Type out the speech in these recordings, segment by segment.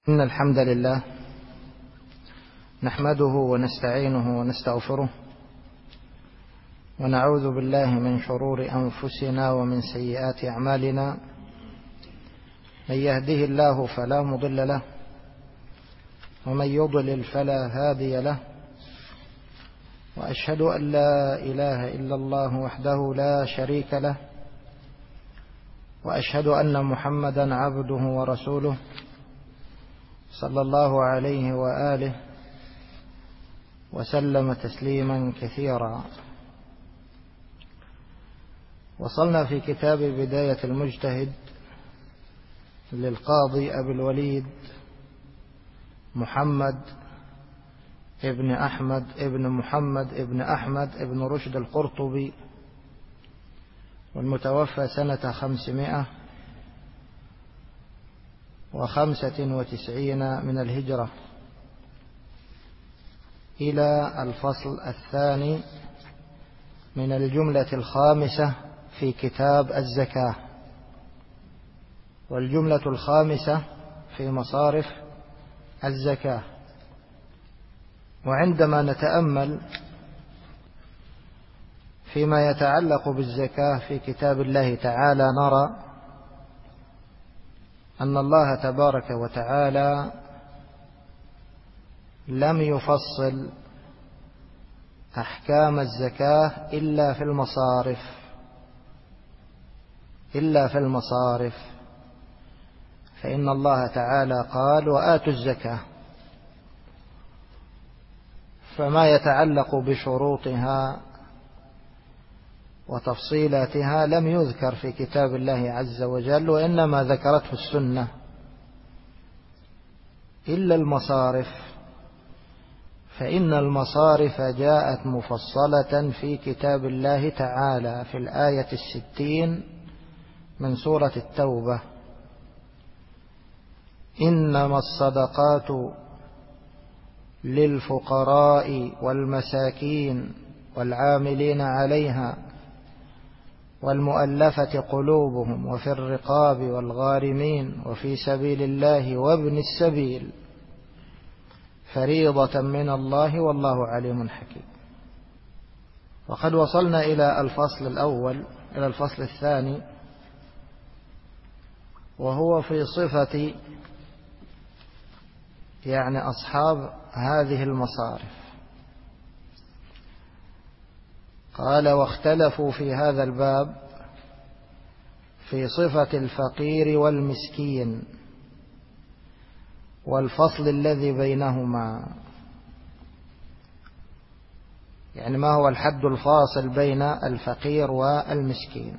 إن الحمد لله نحمده ونستعينه ونستغفره ونعوذ بالله من شرور أنفسنا ومن سيئات أعمالنا. من يهده الله فلا مضل له ومن يضلل فلا هادي له، وأشهد أن لا إله إلا الله وحده لا شريك له، وأشهد أن محمدا عبده ورسوله صلى الله عليه وآله وسلم تسليما كثيرا. وصلنا في كتاب بداية المجتهد للقاضي أبي الوليد محمد ابن أحمد ابن محمد ابن أحمد ابن رشد القرطبي، والمتوفى سنة 595 من الهجرة، إلى الفصل الثاني من الجملة الخامسة في كتاب الزكاة، والجملة الخامسة في مصارف الزكاة. وعندما نتأمل فيما يتعلق بالزكاة في كتاب الله تعالى نرى أن الله تبارك وتعالى لم يفصل أحكام الزكاة إلا في المصارف، فإن الله تعالى قال: وآتوا الزكاة. فما يتعلق بشروطها وتفصيلاتها لم يذكر في كتاب الله عز وجل، وإنما ذكرته السنة، إلا المصارف، فإن المصارف جاءت مفصلة في كتاب الله تعالى في الآية 60 من سورة التوبة: إنما الصدقات للفقراء والمساكين والعاملين عليها والمؤلفة قلوبهم وفي الرقاب والغارمين وفي سبيل الله وابن السبيل فريضة من الله والله عليم حكيم. وقد وصلنا إلى الفصل الأول، إلى الفصل الثاني، وهو في صفة أصحاب هذه المصارف. قال: واختلفوا في هذا الباب في صفة الفقير والمسكين والفصل الذي بينهما، ما هو الحد الفاصل بين الفقير والمسكين.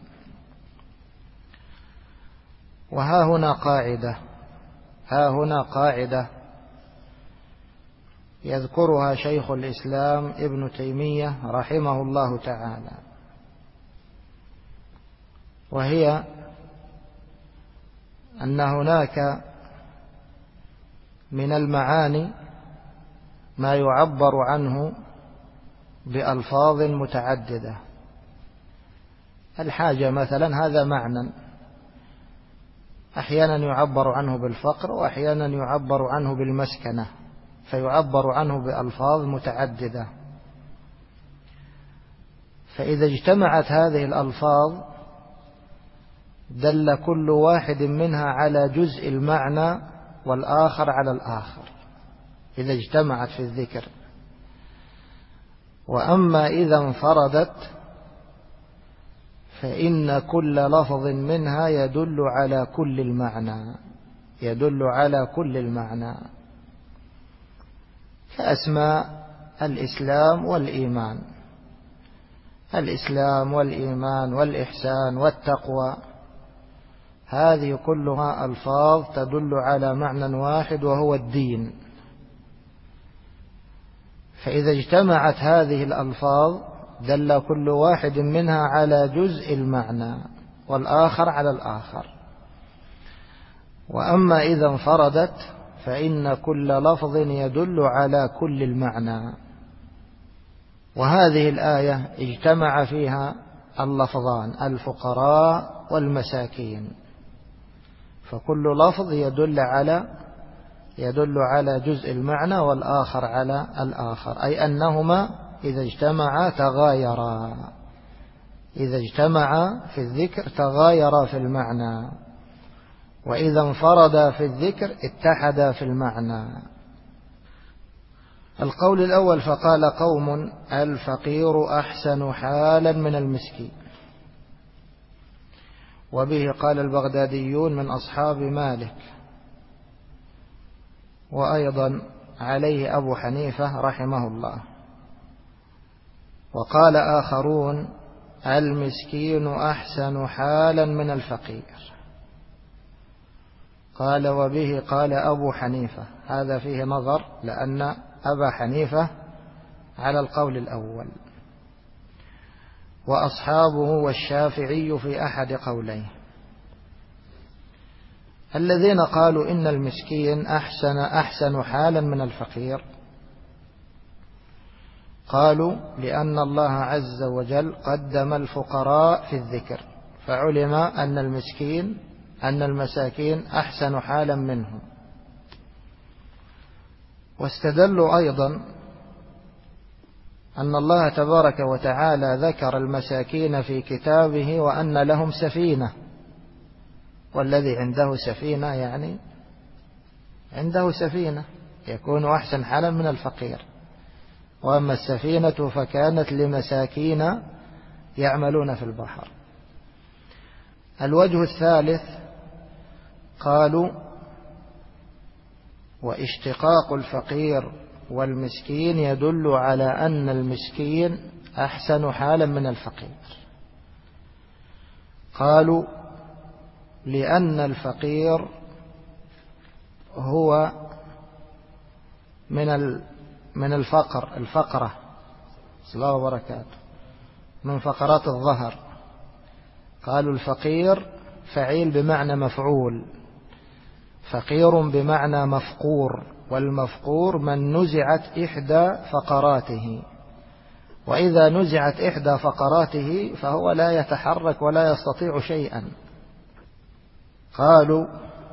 وها هنا قاعدة يذكرها شيخ الإسلام ابن تيمية رحمه الله تعالى، وهي أن هناك من المعاني ما يعبر عنه بألفاظ متعددة. الحاجة مثلا هذا معنى، أحيانا يعبر عنه بالفقر، وأحيانا يعبر عنه بالمسكنة، فيعبر عنه بألفاظ متعددة. فإذا اجتمعت هذه الألفاظ دل كل واحد منها على جزء المعنى والآخر على الآخر إذا اجتمعت في الذكر. وأما إذا انفردت فإن كل لفظ منها يدل على كل المعنى، كأسماء الإسلام والإيمان والإحسان والتقوى، هذه كلها ألفاظ تدل على معنى واحد وهو الدين. فإذا اجتمعت هذه الألفاظ دل كل واحد منها على جزء المعنى والآخر على الآخر. وأما إذا انفردت فإن كل لفظ يدل على كل المعنى. وهذه الآية اجتمع فيها اللفظان الفقراء والمساكين، فكل لفظ يدل على يدل على جزء المعنى والآخر على الآخر، أي أنهما إذا اجتمعا تغايرا، إذا اجتمعا في الذكر تغايرا في المعنى، وإذا انفردا في الذكر اتحدا في المعنى. القول الأول: فقال قوم الفقير أحسن حالا من المسكين. وبه قال البغداديون من أصحاب مالك، وأيضا عليه أبو حنيفة رحمه الله. وقال آخرون: المسكين أحسن حالا من الفقير. قال: وبه قال أبو حنيفة. هذا فيه نظر، لأن أبا حنيفة على القول الأول، وأصحابه والشافعي في أحد قوليه. الذين قالوا إن المسكين أحسن حالا من الفقير، قالوا لأن الله عز وجل قدم الفقراء في الذكر، فعلم أن المساكين أحسن حالا منهم. واستدلوا أيضا أن الله تبارك وتعالى ذكر المساكين في كتابه وأن لهم سفينة، والذي عنده سفينة يعني عنده سفينة يكون أحسن حالا من الفقير. وأما السفينة فكانت لمساكين يعملون في البحر. الوجه الثالث قالوا: واشتقاق الفقير والمسكين يدل على أن المسكين أحسن حالا من الفقير. قالوا: لأن الفقير هو من الفقرة صلى الله وبركاته، من فقرات الظهر. قالوا الفقير فعيل بمعنى مفعول، فقير بمعنى مفقور، والمفقور من نزعت إحدى فقراته، وإذا نزعت إحدى فقراته فهو لا يتحرك ولا يستطيع شيئا. قالوا: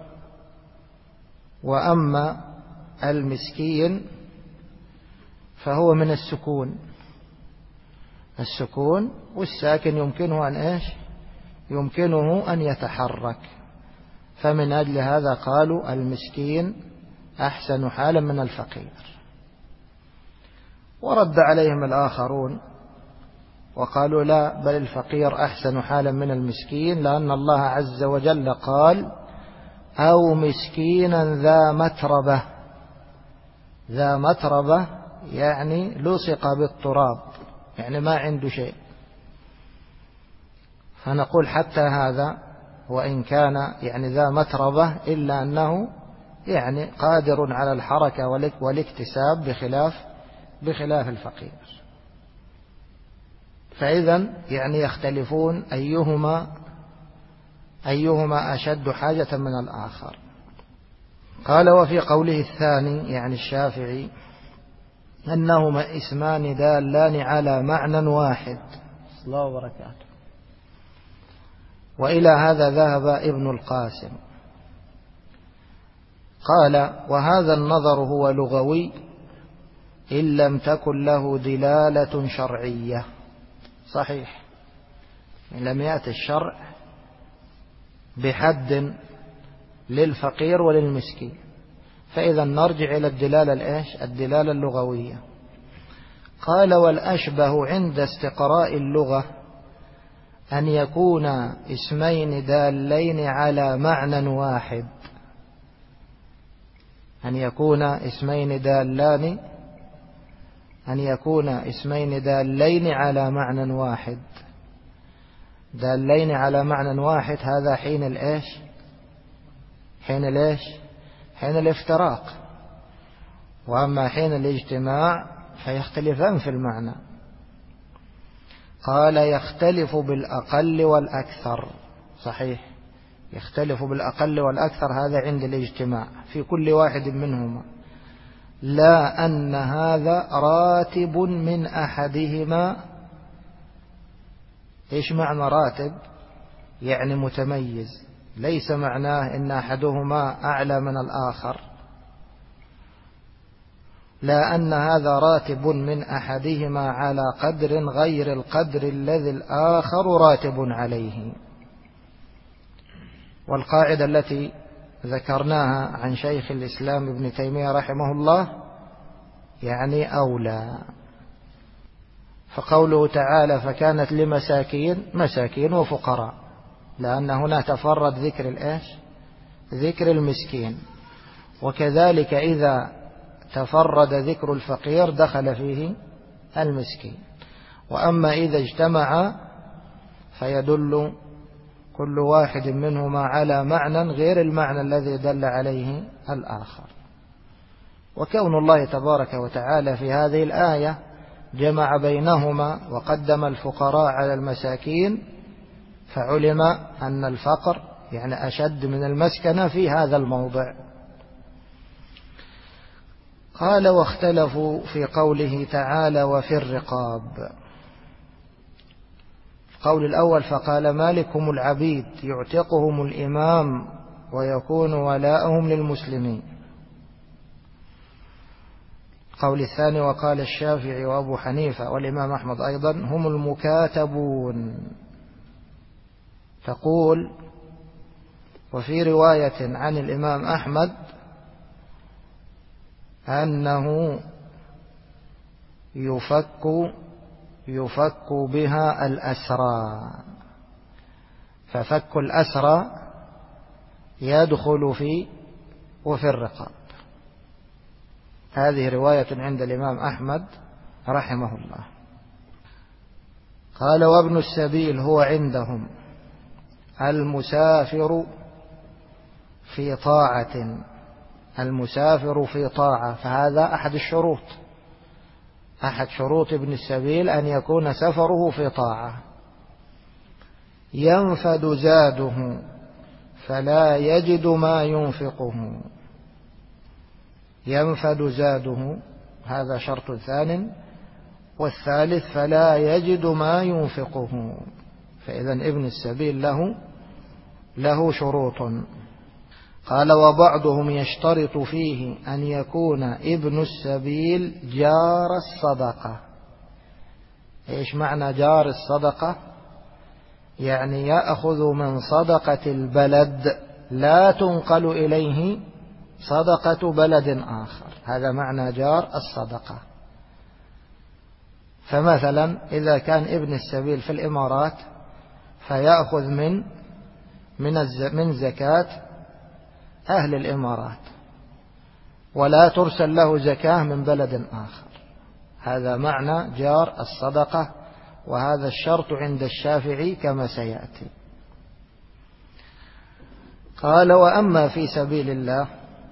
وأما المسكين فهو من السكون، والساكن يمكنه أن يتحرك، فمن أجل هذا قالوا المسكين أحسن حالا من الفقير. ورد عليهم الآخرون وقالوا: لا، بل الفقير أحسن حالا من المسكين، لأن الله عز وجل قال: أو مسكينا ذا متربة يعني لصق بالتراب، يعني ما عنده شيء. فنقول حتى هذا وإن كان يعني ذا متربة إلا أنه يعني قادر على الحركة والاكتساب بخلاف الفقير. فإذا يعني يختلفون أيهما أشد حاجة من الآخر. قال: وفي قوله الثاني يعني الشافعي أنهما اسمان دالان على معنى واحد. صلى الله وبركاته. وإلى هذا ذهب ابن القاسم. قال: وهذا النظر هو لغوي إن لم تكن له دلالة شرعية. صحيح، إن لم يأتي الشرع بحد للفقير وللمسكين، فإذا نرجع إلى الدلالة اللغوية. قال: والأشبه عند استقراء اللغة أن يكون اسمين دالين على معنى واحد، أن يكون اسمين دالين على معنى واحد. دالين على معنى واحد هذا حين الافتراق. وأما حين الاجتماع فيختلفان في المعنى. قال: يختلف بالأقل والأكثر. صحيح، يختلف بالأقل والأكثر، هذا عند الاجتماع في كل واحد منهما، لا أن هذا راتب من أحدهما. إيش معنى راتب؟ يعني متميز، ليس معناه إن أحدهما أعلى من الآخر، لا أن هذا راتب من أحدهما على قدر غير القدر الذي الآخر راتب عليه. والقاعدة التي ذكرناها عن شيخ الإسلام ابن تيمية رحمه الله يعني أولى. فقوله تعالى فكانت لمساكين، مساكين وفقراء، لأن هنا تفرد ذكر المسكين. وكذلك إذا تفرد ذكر الفقير دخل فيه المسكين. وأما إذا اجتمع فيدل كل واحد منهما على معنى غير المعنى الذي دل عليه الآخر. وكون الله تبارك وتعالى في هذه الآية جمع بينهما وقدم الفقراء على المساكين فعلم أن الفقر يعني أشد من المسكنة في هذا الموضع. قال واختلفوا في قوله تعالى وفي الرقاب. القول الأول فقال مالكهم العبيد يعتقهم الإمام ويكون ولاءهم للمسلمين. القول الثاني وقال الشافعي وأبو حنيفة والإمام أحمد أيضا هم المكاتبون. تقول وفي رواية عن الإمام أحمد أنه يفك بها الأسرى، ففك الأسرى يدخل وفي الرقاب. هذه رواية عند الإمام أحمد رحمه الله. قال وابن السبيل هو عندهم المسافر في طاعة، المسافر في طاعة، فهذا أحد الشروط، أحد شروط ابن السبيل أن يكون سفره في طاعة. ينفد زاده فلا يجد ما ينفقه، ينفد زاده هذا شرط ثان. والثالث فلا يجد ما ينفقه. فإذا ابن السبيل له شروط. قال وبعضهم يشترط فيه أن يكون ابن السبيل جار الصدقة. إيش معنى جار الصدقة؟ يعني يأخذ من صدقة البلد لا تنقل إليه صدقة بلد آخر، هذا معنى جار الصدقة. فمثلا إذا كان ابن السبيل في الإمارات فيأخذ من زكاة أهل الإمارات ولا ترسل له زكاة من بلد آخر، هذا معنى جار الصدقة. وهذا الشرط عند الشافعي كما سيأتي. قال وأما في سبيل الله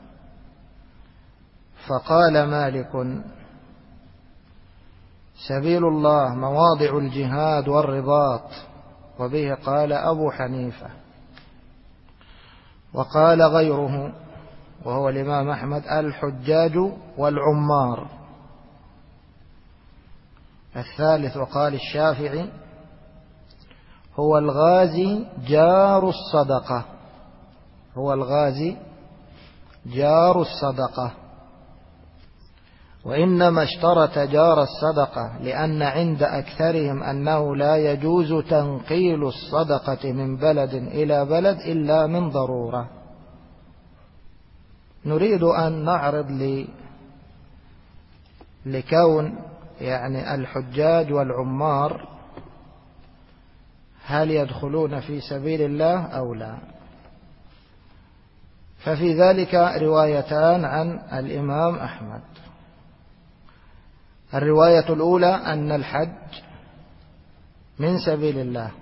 فقال مالك سبيل الله مواضع الجهاد والرباط، وبه قال أبو حنيفة. وقال غيره وهو الإمام أحمد الحجاج والعمار. الثالث وقال الشافعي هو الغازي جار الصدقة، هو الغازي جار الصدقة. وإنما اشترط جار الصدقة لأن عند أكثرهم أنه لا يجوز تنقيل الصدقة من بلد إلى بلد إلا من ضرورة. نريد أن نعرض لكون يعني الحجاج والعمار هل يدخلون في سبيل الله أو لا. ففي ذلك روايتان عن الإمام أحمد. الرواية الأولى أن الحج من سبيل الله،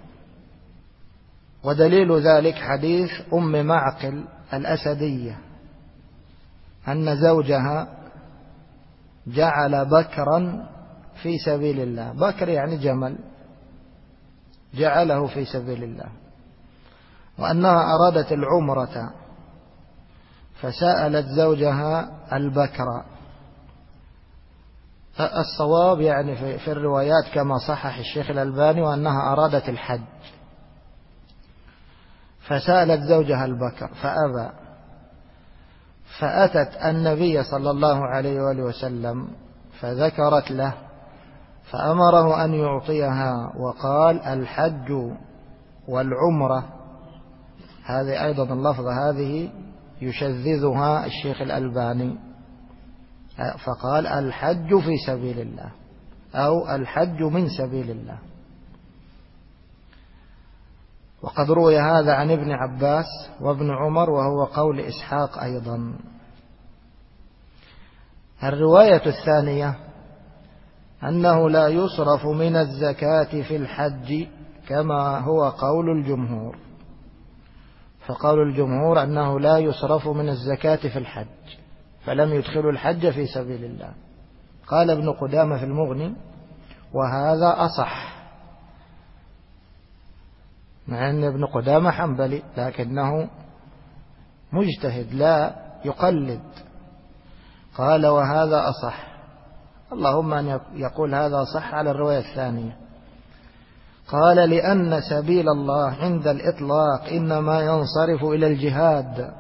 ودليل ذلك حديث أم معقل الأسدية أن زوجها جعل بكرا في سبيل الله، بكر يعني جمل، جعله في سبيل الله، وأنها أرادت العمرة فسألت زوجها البكر. الصواب يعني في الروايات كما صحح الشيخ الألباني وأنها أرادت الحج، فسألت زوجها البكر فأبى، فأتت النبي صلى الله عليه وآله وسلم فذكرت له فأمره أن يعطيها، وقال: الحج والعمرة. هذه أيضا اللفظة هذه يشذذها الشيخ الألباني، فقال: الحج في سبيل الله أو الحج من سبيل الله. وقد روي هذا عن ابن عباس وابن عمر، وهو قول إسحاق أيضا. الرواية الثانية أنه لا يصرف من الزكاة في الحج كما هو قول الجمهور، فقول الجمهور أنه لا يصرف من الزكاة في الحج، فلم يدخلوا الحج في سبيل الله. قال ابن قدامة في المغني: وهذا أصح، مع أن ابن قدامة حنبلي لكنه مجتهد لا يقلد. قال: وهذا أصح. اللهم أن يقول هذا صح على الرواية الثانية. قال: لأن سبيل الله عند الإطلاق إنما ينصرف إلى الجهاد،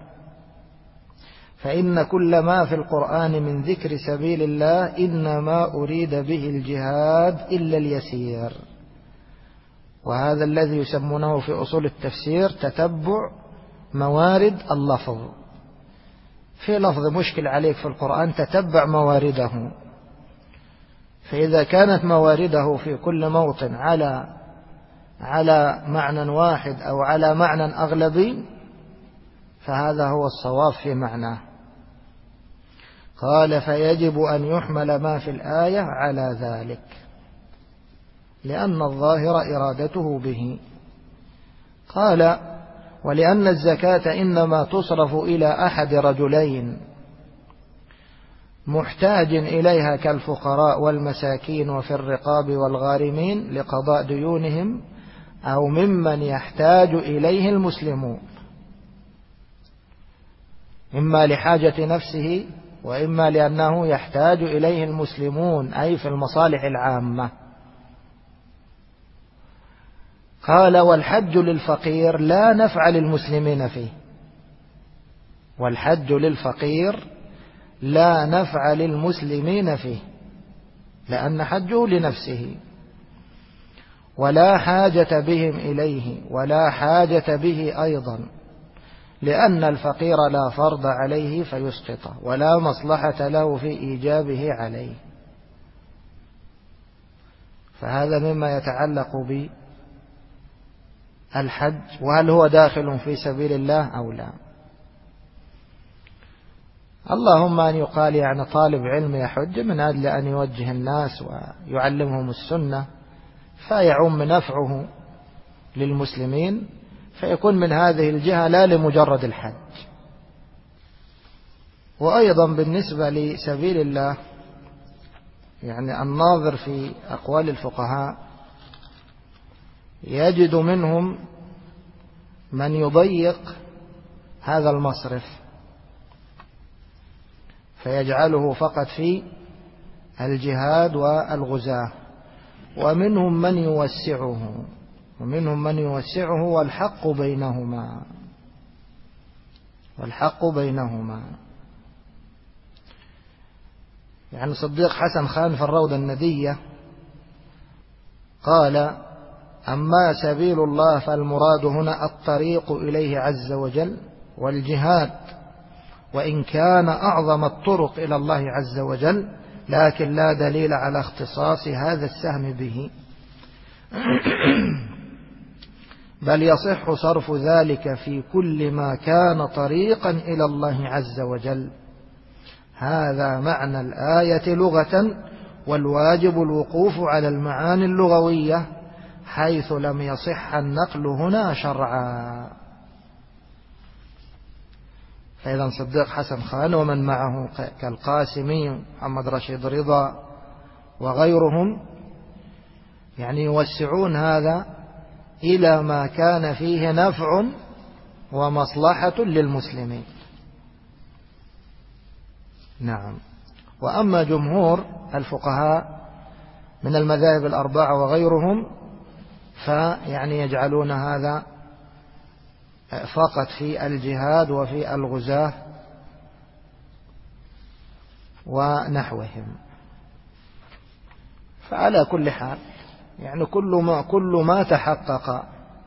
فإن كل ما في القرآن من ذكر سبيل الله إنما أريد به الجهاد إلا اليسير. وهذا الذي يسمونه في أصول التفسير تتبع موارد اللفظ. في لفظ مشكل عليك في القرآن تتبع موارده، فإذا كانت موارده في كل موطن على معنى واحد أو على معنى أغلبي فهذا هو الصواب في معناه. قال: فيجب أن يحمل ما في الآية على ذلك، لأن الظاهر إرادته به. قال: ولأن الزكاة إنما تصرف إلى أحد رجلين محتاج إليها كالفقراء والمساكين وفي الرقاب والغارمين لقضاء ديونهم، أو ممن يحتاج إليه المسلمون، إما لحاجة نفسه وإما لأنه يحتاج إليه المسلمون، أي في المصالح العامة. قال: والحج للفقير لا نفع للمسلمين فيه. والحج للفقير لا نفع للمسلمين فيه، لأن حجه لنفسه، ولا حاجة بهم إليه، ولا حاجة به أيضا، لأن الفقير لا فرض عليه فيسقطه، ولا مصلحة له في إيجابه عليه. فهذا مما يتعلق بالحج، وهل هو داخل في سبيل الله أو لا. اللهم أن يقال يعني طالب علم يحج من أجل أن يوجه الناس ويعلمهم السنة فيعم نفعه للمسلمين، فيكون من هذه الجهة لا لمجرد الحج. وأيضا بالنسبة لسبيل الله، يعني الناظر في أقوال الفقهاء يجد منهم من يضيق هذا المصرف فيجعله فقط في الجهاد والغزاة، ومنهم من يوسعه والحق بينهما. يعني صديق حسن خان في الروضة الندية قال: أما سبيل الله فالمراد هنا الطريق إليه عز وجل والجهاد، وإن كان أعظم الطرق إلى الله عز وجل، لكن لا دليل على اختصاص هذا السهم به، بل يصح صرف ذلك في كل ما كان طريقا إلى الله عز وجل. هذا معنى الآية لغة، والواجب الوقوف على المعاني اللغوية حيث لم يصح النقل هنا شرعا. فإذا صديق حسن خان ومن معه كالقاسمي محمد رشيد رضا وغيرهم يعني يوسعون هذا إلى ما كان فيه نفع ومصلحة للمسلمين. نعم. وأما جمهور الفقهاء من المذاهب الأربعة وغيرهم فيعني يجعلون هذا فقط في الجهاد وفي الغزاة ونحوهم. فعلى كل حال يعني كل ما تحقق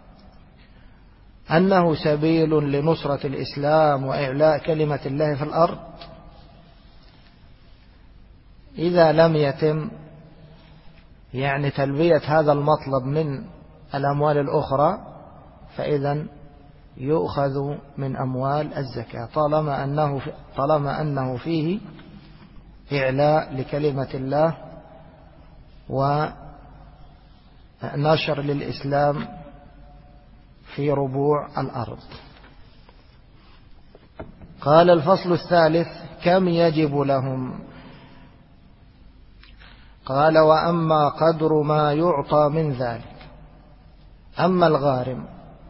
أنه سبيل لنصرة الإسلام وإعلاء كلمة الله في الأرض، إذا لم يتم يعني تلبية هذا المطلب من الأموال الأخرى فإذن يؤخذ من أموال الزكاة طالما أنه فيه إعلاء لكلمة الله ونشر للإسلام في ربوع الأرض. قال: الفصل الثالث: كم يجب لهم؟ قال: وأما قدر ما يعطى من ذلك. أما الغارم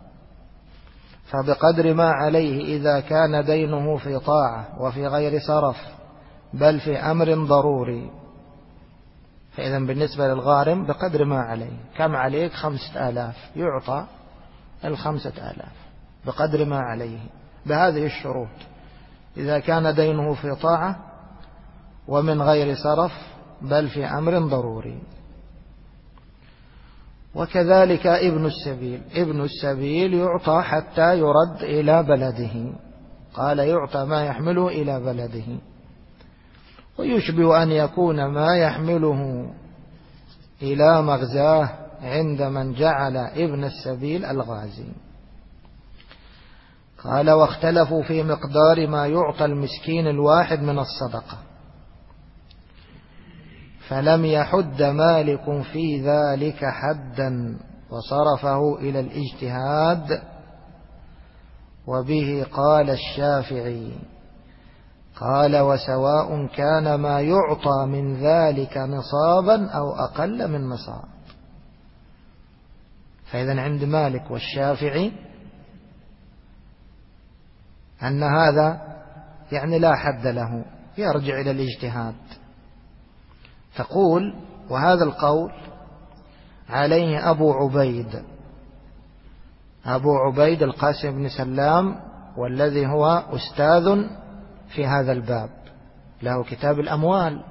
فبقدر ما عليه إذا كان دينه في طاعة وفي غير سرف بل في أمر ضروري. فإذا بالنسبة للغارم بقدر ما عليه، كم عليك؟ 5000، يعطى 5000 بقدر ما عليه بهذه الشروط: إذا كان دينه في طاعة ومن غير سرف بل في أمر ضروري. وكذلك ابن السبيل يعطى حتى يرد إلى بلده. قال: يعطى ما يحمله إلى بلده. ويشبه أن يكون ما يحمله إلى مغزاه عند من جعل ابن السبيل الغازي. قال: واختلفوا في مقدار ما يعطى المسكين الواحد من الصدقة، فلم يحد مالك في ذلك حدا وصرفه إلى الاجتهاد، وبه قال الشافعي. قال: وسواء كان ما يعطى من ذلك نصابا أو أقل من نصاب. فإذا عند مالك والشافعي أن هذا يعني لا حد له، يرجع إلى الاجتهاد. تقول: وهذا القول عليه أبو عبيد القاسم بن سلام، والذي هو أستاذ في هذا الباب، له كتاب الأموال،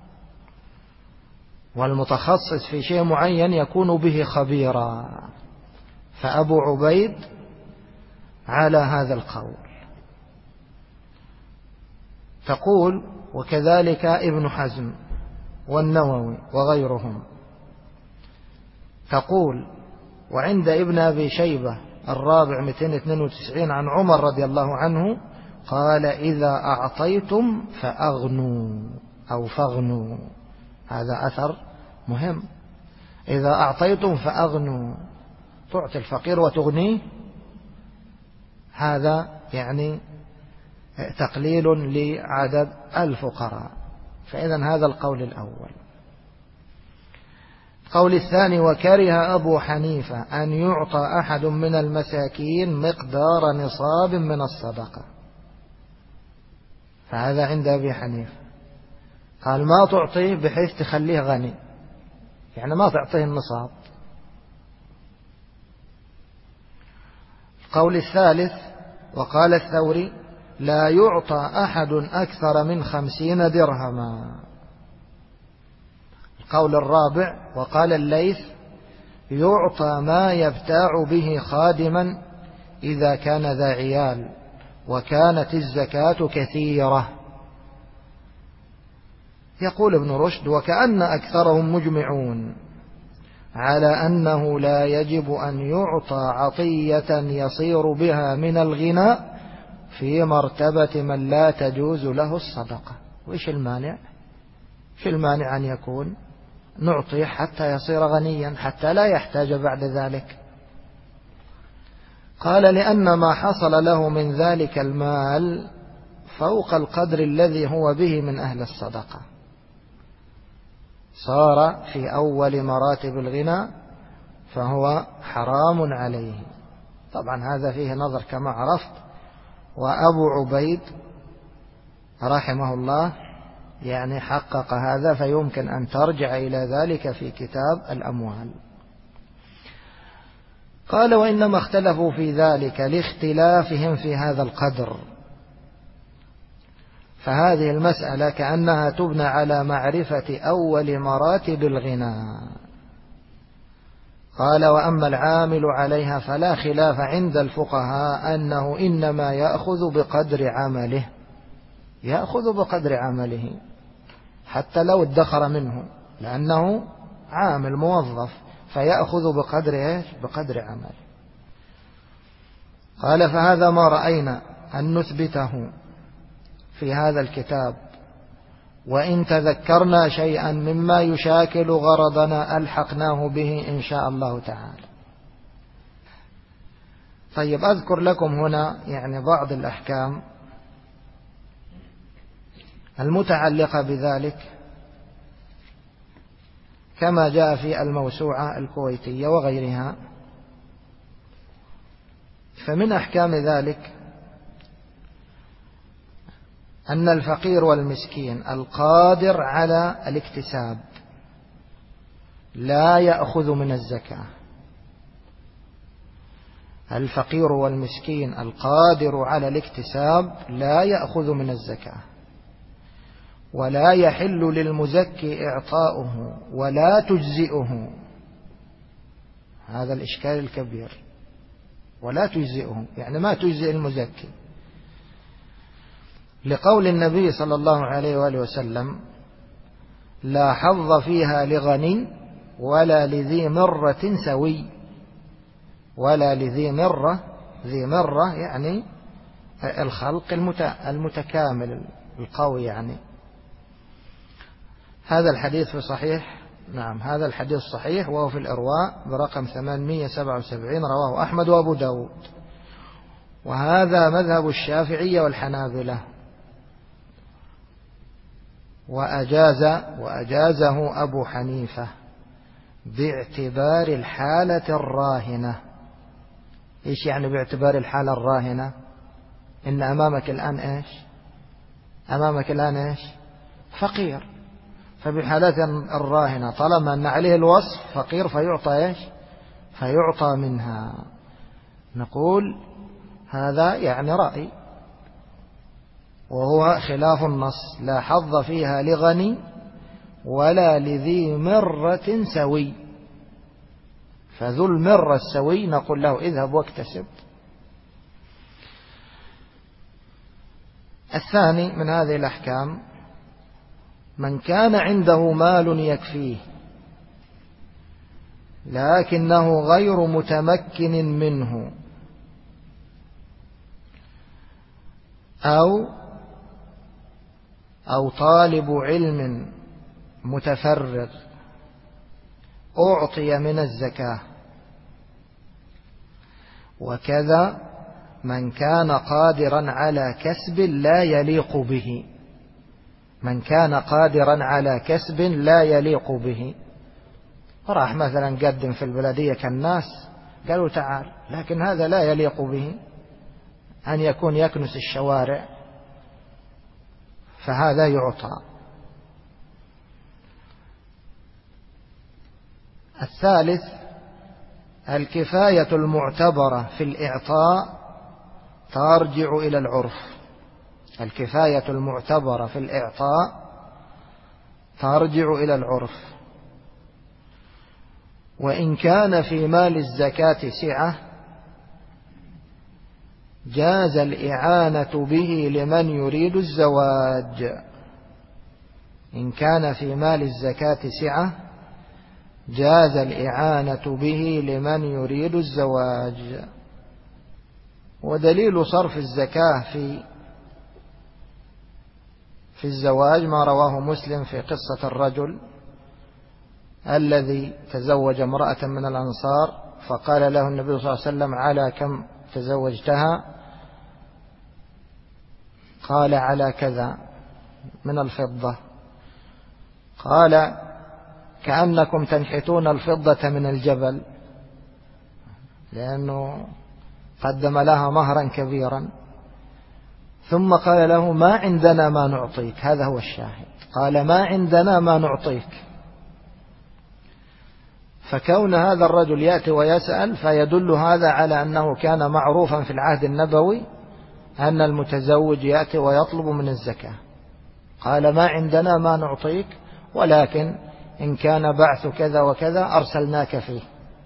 والمتخصص في شيء معين يكون به خبيرا. فأبو عبيد على هذا القول. تقول: وكذلك ابن حزم والنووي وغيرهم. تقول: وعند ابن أبي شيبة الرابع 292 عن عمر رضي الله عنه قال: إذا أعطيتم فأغنوا أو فاغنوا. هذا أثر مهم. إذا أعطيتم فأغنوا، تعطي الفقير وتغنيه، هذا يعني تقليل لعدد الفقراء. فإذا هذا القول الأول. القول الثاني: وكره أبو حنيفة أن يعطى أحد من المساكين مقدار نصاب من الصدقة. فهذا عند أبي حنيفة، قال ما تعطيه بحيث تخليه غني، يعني ما تعطيه النصاب. القول الثالث: وقال الثوري: لا يعطى أحد أكثر من 50 درهما. القول الرابع: وقال الليث: يعطى ما يبتاع به خادما إذا كان ذا عيال وكانت الزكاة كثيرة. يقول ابن رشد: وكأن أكثرهم مجمعون على أنه لا يجب أن يعطى عطية يصير بها من الغنى في مرتبة من لا تجوز له الصدقة. وإيش المانع؟ في المانع أن يكون نعطيه حتى يصير غنيا، حتى لا يحتاج بعد ذلك. قال: لأن ما حصل له من ذلك المال فوق القدر الذي هو به من أهل الصدقة، صار في أول مراتب الغنى فهو حرام عليه. طبعا هذا فيه نظر كما عرفت. وأبو عبيد رحمه الله يعني حقق هذا، فيمكن أن ترجع إلى ذلك في كتاب الأموال. قال: وإنما اختلفوا في ذلك لاختلافهم في هذا القدر، فهذه المسألة كأنها تبنى على معرفة أول مراتب الغنى. قال: وأما العامل عليها فلا خلاف عند الفقهاء أنه إنما يأخذ بقدر عمله، يأخذ بقدر عمله حتى لو ادخر منه، لأنه عامل موظف، فيأخذ بقدر إيش؟ بقدر عمله. قال: فهذا ما رأينا أن نثبته في هذا الكتاب، وإن تذكرنا شيئا مما يشاكل غرضنا ألحقناه به إن شاء الله تعالى. طيب، أذكر لكم هنا يعني بعض الأحكام المتعلقة بذلك كما جاء في الموسوعة الكويتية وغيرها. فمن أحكام ذلك أن الفقير والمسكين القادر على الاكتساب لا يأخذ من الزكاة. الفقير والمسكين القادر على الاكتساب لا يأخذ من الزكاة، ولا يحل للمزكي إعطاؤه ولا تجزئه. هذا الإشكال الكبير، ولا تجزئه يعني ما تجزئ المزكي، لقول النبي صلى الله عليه وآله وسلم: لا حظ فيها لغني ولا لذي مرة سوي. ولا لذي مرة، ذي مرة يعني الخلق المتكامل القوي يعني. هذا الحديث في صحيح، نعم هذا الحديث صحيح، وهو في الإرواء برقم 877، رواه أحمد وأبو داود. وهذا مذهب الشافعية والحنابلة، وأجازه أبو حنيفة باعتبار الحالة الراهنة. إيش يعني باعتبار الحالة الراهنة؟ إن أمامك الآن إيش؟ أمامك الآن إيش؟ فقير، فبحالة الراهنة طالما أن عليه الوصف فقير فيعطى إيش؟ فيعطى منها. نقول هذا يعني رأي، وهو خلاف النص: لا حظ فيها لغني ولا لذي مرة سوي. فذو المرة السوي نقول له: اذهب واكتسب. الثاني من هذه الأحكام: من كان عنده مال يكفيه لكنه غير متمكن منه، أو طالب علم متفرغ أعطي من الزكاة. وكذا من كان قادرا على كسب لا يليق به. من كان قادرا على كسب لا يليق به، راح مثلا قدم في البلدية كالناس، قالوا تعال، لكن هذا لا يليق به أن يكون يكنس الشوارع، فهذا يعطى. الثالث: الكفاية المعتبرة في الإعطاء ترجع إلى العرف. الكفاية المعتبرة في الإعطاء ترجع إلى العرف. وإن كان في مال الزكاة سعة جاز الإعانة به لمن يريد الزواج. إن كان في مال الزكاة سعة جاز الإعانة به لمن يريد الزواج. ودليل صرف الزكاة في الزواج ما رواه مسلم في قصة الرجل الذي تزوج امرأة من الأنصار، فقال له النبي صلى الله عليه وسلم: على كم تزوجتها؟ قال: على كذا من الفضة. قال: كأنكم تنحتون الفضة من الجبل، لأنه قدم لها مهرا كبيرا. ثم قال له: ما عندنا ما نعطيك. هذا هو الشاهد، قال: ما عندنا ما نعطيك. فكون هذا الرجل يأتي ويسأل فيدل هذا على أنه كان معروفا في العهد النبوي أن المتزوج يأتي ويطلب من الزكاة، قال ما عندنا ما نعطيك، ولكن إن كان بعث كذا وكذا أرسلناك فيه.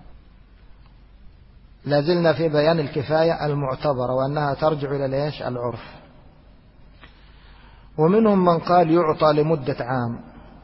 لازلنا في بيان الكفاية المعتبرة وأنها ترجع إلى العرف. ومنهم من قال يعطى لمدة عام،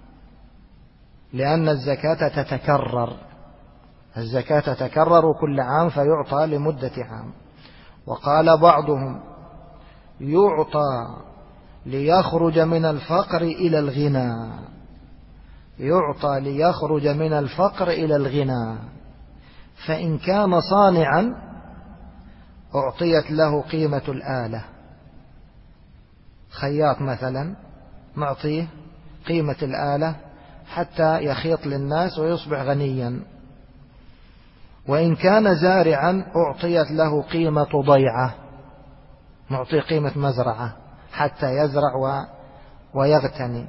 لأن الزكاة تتكرر، الزكاة تتكرر كل عام فيعطى لمدة عام. وقال بعضهم يعطى ليخرج من الفقر إلى الغنى، يعطى ليخرج من الفقر إلى الغنى، فإن كان صانعا أعطيت له قيمة الآلة. خياط مثلا نعطيه قيمة الآلة حتى يخيط للناس ويصبح غنيا. وإن كان زارعا أعطيت له قيمة ضيعة، نعطيه قيمة مزرعة حتى يزرع ويغتني.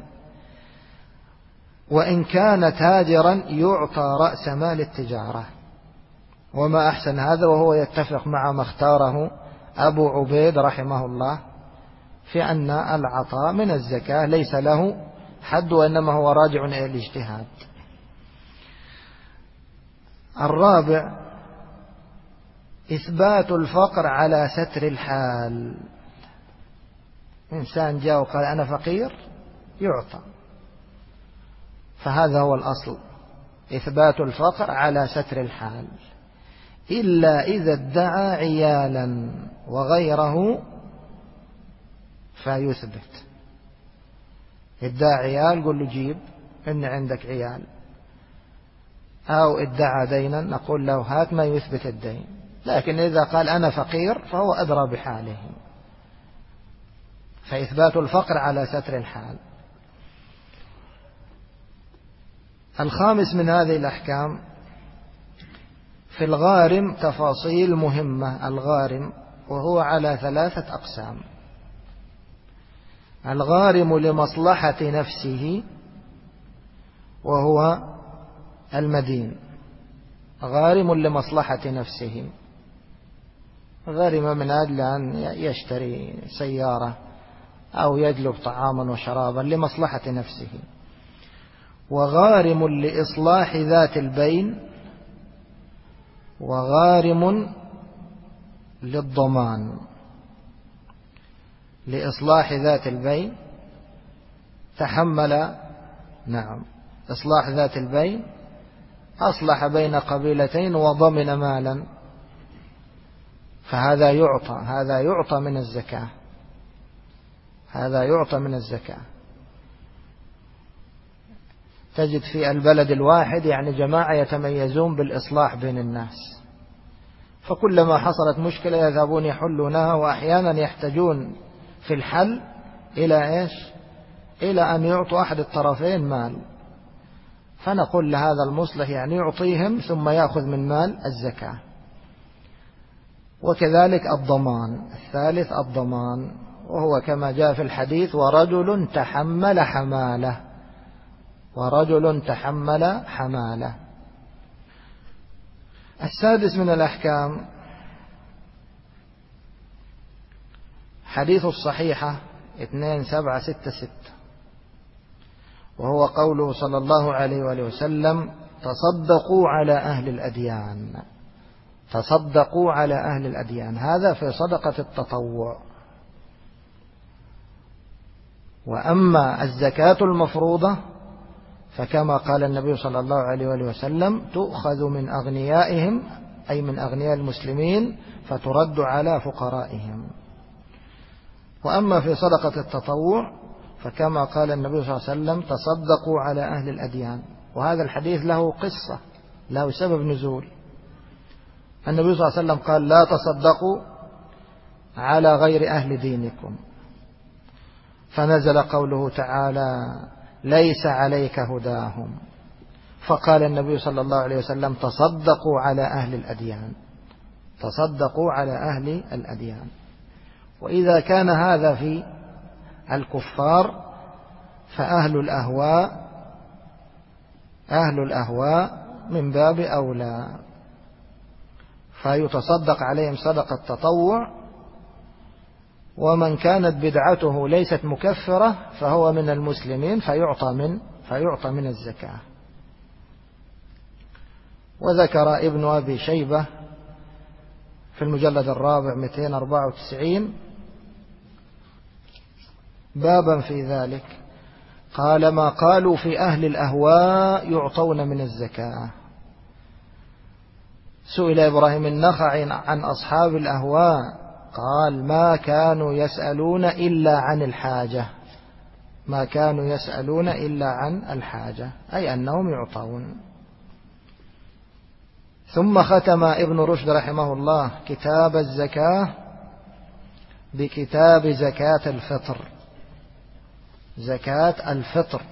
وإن كان تاجرا يعطى رأس مال التجارة. وما أحسن هذا، وهو يتفق مع ما اختاره أبو عبيد رحمه الله في أن العطاء من الزكاة ليس له حد، وإنما هو راجع إلى الاجتهاد. الرابع إثبات الفقر على ستر الحال. إنسان جاء وقال أنا فقير يعطى، فهذا هو الأصل، إثبات الفقر على ستر الحال، إلا إذا ادعى عيالا وغيره فيثبت. ادعى عيال قل له جيب إن عندك عيال، أو ادعى دينا نقول له هات ما يثبت الدين. لكن إذا قال أنا فقير فهو أدرى بحاله، فإثبات الفقر على ستر الحال. الخامس من هذه الأحكام في الغارم تفاصيل مهمة. الغارم وهو على 3 أقسام: الغارم لمصلحة نفسه وهو المدين، غارم لمصلحة نفسه، غارم من أجل أن يشتري سيارة أو يجلب طعاما وشرابا لمصلحة نفسه، وغارم لإصلاح ذات البين، وغارم للضمان. لإصلاح ذات البين تحمل، نعم، إصلاح ذات البين أصلح بين قبيلتين وضمن مالا، فهذا يعطى، هذا يعطى من الزكاة، هذا يعطى من الزكاة. تجد في البلد الواحد يعني جماعة يتميزون بالإصلاح بين الناس، فكلما حصلت مشكلة يذهبون يحلونها، وأحيانا يحتاجون في الحل إلى إلى أن يعطوا أحد الطرفين مال، فنقول لهذا المصلح يعني يعطيهم ثم يأخذ من مال الزكاة. وكذلك الضمان، الثالث الضمان، وهو كما جاء في الحديث ورجل تحمل حماله، ورجل تحمل حماله. السادس من الأحكام حديث الصحيحة 2766، وهو قوله صلى الله عليه وآله وسلم تصدقوا على أهل الأديان، تصدقوا على أهل الأديان، هذا في صدقة التطوع. وأما الزكاة المفروضة فكما قال النبي صلى الله عليه وآله وسلم تؤخذ من أغنيائهم، أي من أغنياء المسلمين، فترد على فقرائهم. وأما في صدقة التطوع فكما قال النبي صلى الله عليه وسلم تصدقوا على أهل الأديان، وهذا الحديث له قصة، له سبب نزول. النبي صلى الله عليه وسلم قال لا تصدقوا على غير أهل دينكم، فنزل قوله تعالى ليس عليك هداهم، فقال النبي صلى الله عليه وسلم تصدقوا على أهل الأديان، تصدقوا على أهل الأديان. وإذا كان هذا في الكفار فأهل الأهواء، أهل الأهواء من باب أولى، فيتصدق عليهم صدقة تطوع ومن كانت بدعته ليست مكفرة فهو من المسلمين فيعطى من الزكاة. وذكر ابن أبي شيبة في المجلد الرابع 294 بابا في ذلك، قال: ما قالوا في أهل الأهواء يعطون من الزكاة. سئل إبراهيم النخعي عن أصحاب الأهواء قال: ما كانوا يسألون إلا عن الحاجة، ما كانوا يسألون إلا عن الحاجة، أي أنهم يعطون. ثم ختم ابن رشد رحمه الله كتاب الزكاة بكتاب زكاة الفطر. زكاة الفطر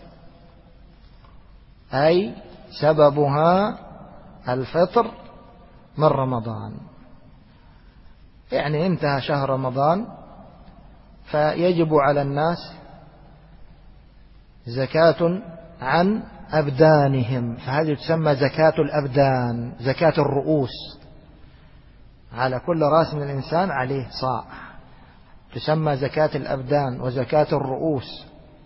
أي سببها الفطر من رمضان، يعني انتهى شهر رمضان فيجب على الناس زكاة عن أبدانهم، فهذه تسمى زكاة الأبدان، زكاة الرؤوس، على كل رأس من الإنسان عليه صاع، تسمى زكاة الأبدان وزكاة الرؤوس.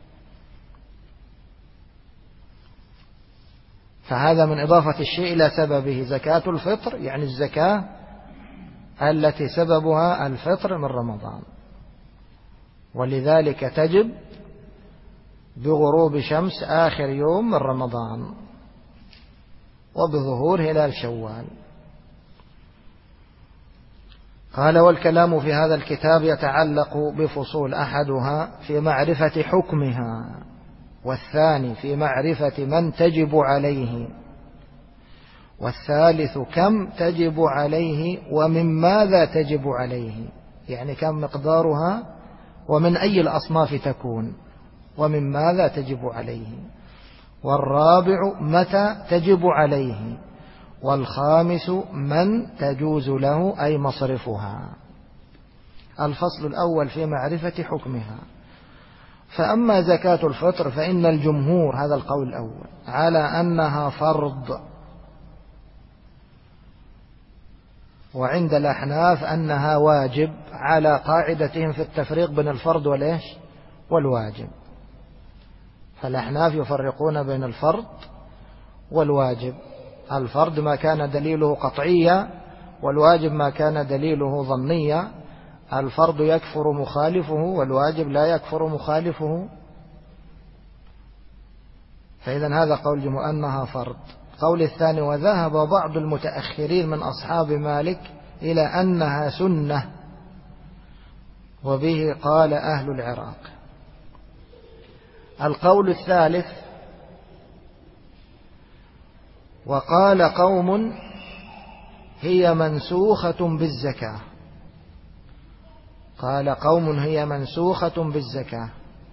فهذا من إضافة الشيء إلى سببه، زكاة الفطر يعني الزكاة التي سببها الفطر من رمضان، ولذلك تجب بغروب شمس آخر يوم من رمضان وبظهور هلال شوال. قال: والكلام في هذا الكتاب يتعلق بفصول، أحدها في معرفة حكمها، والثاني في معرفة من تجب عليه، والثالث كم تجب عليه ومن ماذا تجب عليه، يعني كم مقدارها ومن أي الأصناف تكون ومن ماذا تجب عليه، والرابع متى تجب عليه، والخامس من تجوز له أي مصرفها. الفصل الأول في معرفة حكمها. فأما زكاة الفطر فإن الجمهور، هذا القول الأول، على أنها فرض، وعند الأحناف أنها واجب، على قاعدتهم في التفريق بين الفرض والواجب. فالأحناف يفرقون بين الفرض والواجب، الفرض ما كان دليله قطعيا، والواجب ما كان دليله ظنيا. الفرض يكفر مخالفه والواجب لا يكفر مخالفه. فإذا هذا قول جمهور أنها فرض. قول الثاني: وذهب بعض المتأخرين من أصحاب مالك إلى أنها سنة، وبه قال أهل العراق. القول الثالث: وقال قوم هي منسوخة بالزكاة. قال قوم هي منسوخة بالزكاة.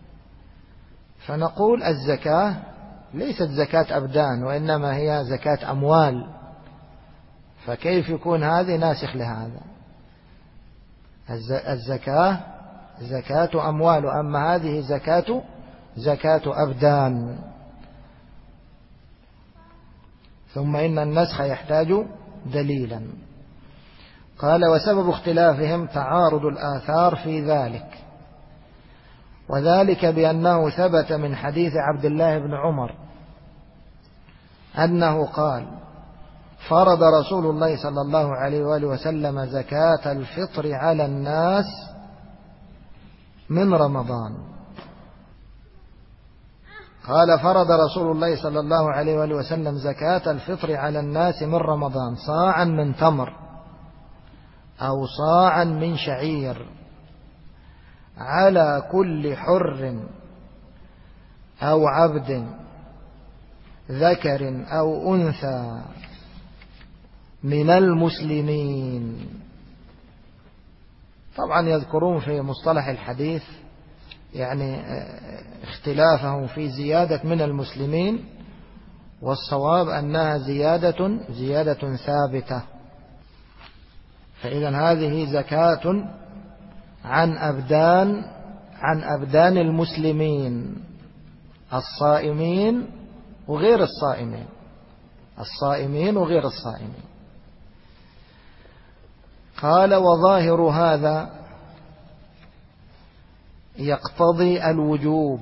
فنقول الزكاة ليست زكاة أبدان، وإنما هي زكاة أموال، فكيف يكون هذه ناسخ لهذا؟ الزكاة زكاة أموال، أما هذه زكاة أبدان. ثم إن النسخ يحتاج دليلا. قال: وسبب اختلافهم تعارض الآثار في ذلك، وذلك بأنه ثبت من حديث عبد الله بن عمر أنه قال: فرض رسول الله صلى الله عليه وآله وسلم زكاة الفطر على الناس من رمضان. قال: فرض رسول الله صلى الله عليه وآله وسلم زكاة الفطر على الناس من رمضان صاعا من تمر أو صاعا من شعير على كل حر أو عبد ذكر أو أنثى من المسلمين. طبعا يذكرون في مصطلح الحديث يعني اختلافهم في زيادة من المسلمين، والصواب أنها زيادة ثابتة. فإذا هذه زكاة عن أبدان المسلمين، الصائمين وغير الصائمين، الصائمين وغير الصائمين. قال: وظاهر هذا يقتضي الوجوب،